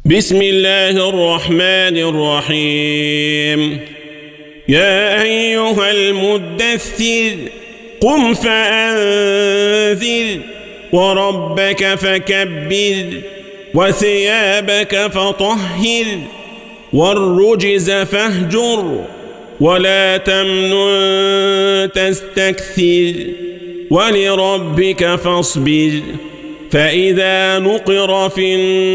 بسم الله الرحمن الرحيم. يا أيها المدثر قم فأنذر وربك فكبر وثيابك فطهر والرجز فاهجر ولا تمنن تستكثر ولربك فاصبر فإذا نقر في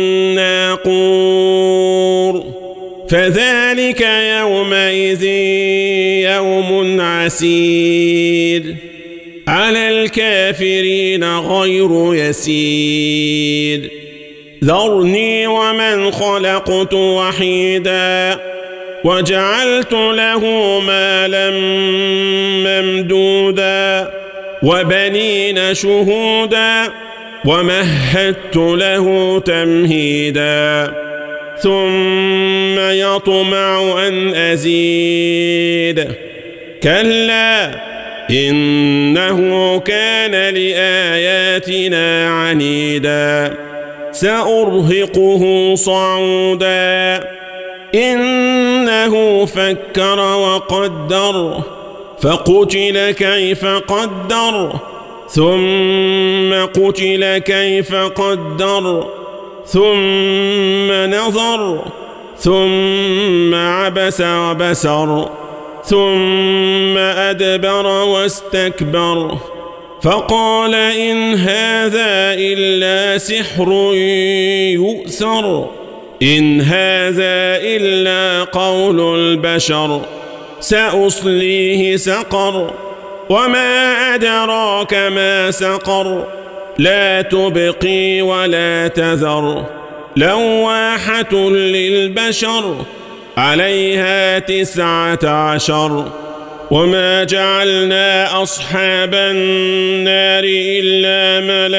الناقور فذلك يومئذ يوم عسير على الكافرين غير يسير. ذرني ومن خلقت وحيدا وجعلت له مالا ممدودا وبنين شهودا ومهدت له تمهيدا ثم يطمع أن أزيد كلا إنه كان لآياتنا عنيدا سأرهقه صعودا إنه فكر وقدر فقتل كيف قدر ثم قتل كيف قدر ثم نظر ثم عبس وبسر ثم أدبر واستكبر فقال إن هذا إلا سحر يؤثر إن هذا إلا قول البشر سأصليه سقر وما أدراك ما سقر لا تبقي ولا تذر لواحة للبشر عليها 19 وما جعلنا أصحاب النار إلا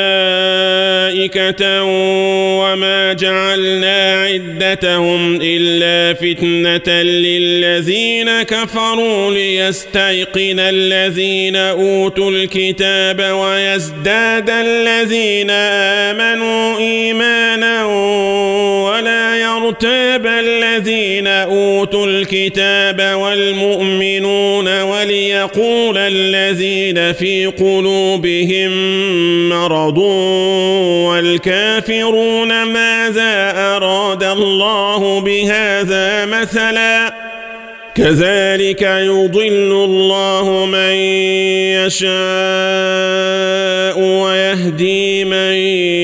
ملائكة وما جعلنا عدتهم إلا فتنة للذين كفروا ليستيقن الذين أوتوا الكتاب ويزداد الذين آمنوا إيمانا ولا يرتاب الذين أوتوا الكتاب والمؤمنون وليقول الذين في قلوبهم مرض والكافرون ماذا أراد الله بهذا مثلا كذلك يضل الله من يشاء ويهدي من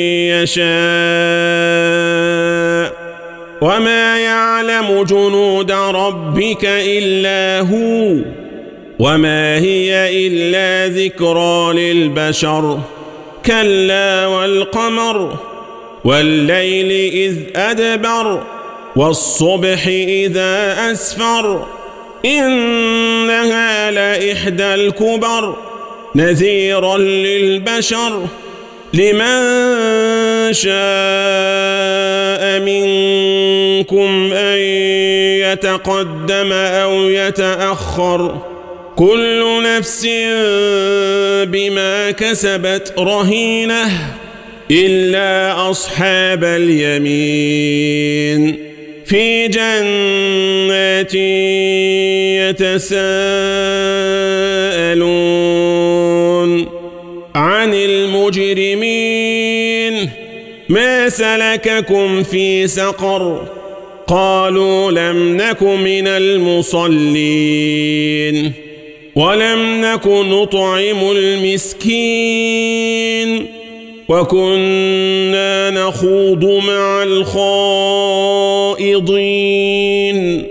يشاء وما يعلم جنود ربك إلا هو وما هي إلا ذكرى للبشر كلا والقمر والليل إذ أدبر والصبح إذا أسفر إنها لإحدى الكبر نذيرا للبشر لمن شاء منكم أن يتقدم أو يتأخر كل نفس بما كسبت رهينة إلا أصحاب اليمين في جنات يتساءلون عن المجرمين ما سلككم في سقر قالوا لم نك من المصلين ولم نك نطعم المسكين وكنا نخوض مع الخائضين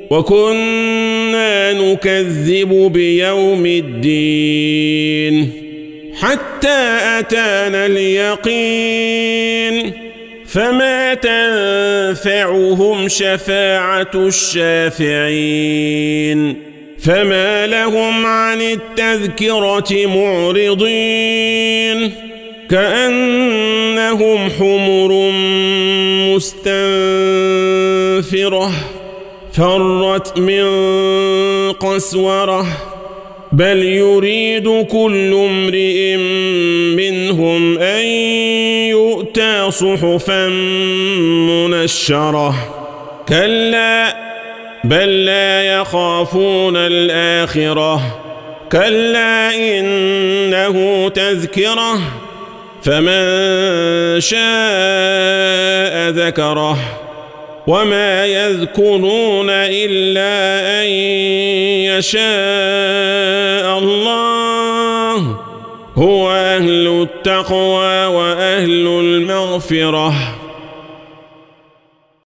وكنا نكذب بيوم الدين حتى أتانا اليقين فما تنفعهم شفاعة الشافعين فما لهم عن التذكرة معرضين كأنهم حمر مستنفرة فرت من قسورة بل يريد كل امرئ منهم أن يؤتى صحفا منشرة كلا بل لا يخافون الآخرة كلا إنه تذكرة فمن شاء ذكره وما يذكرون إلا أن يشاء الله هو أهل التقوى وأهل المغفرة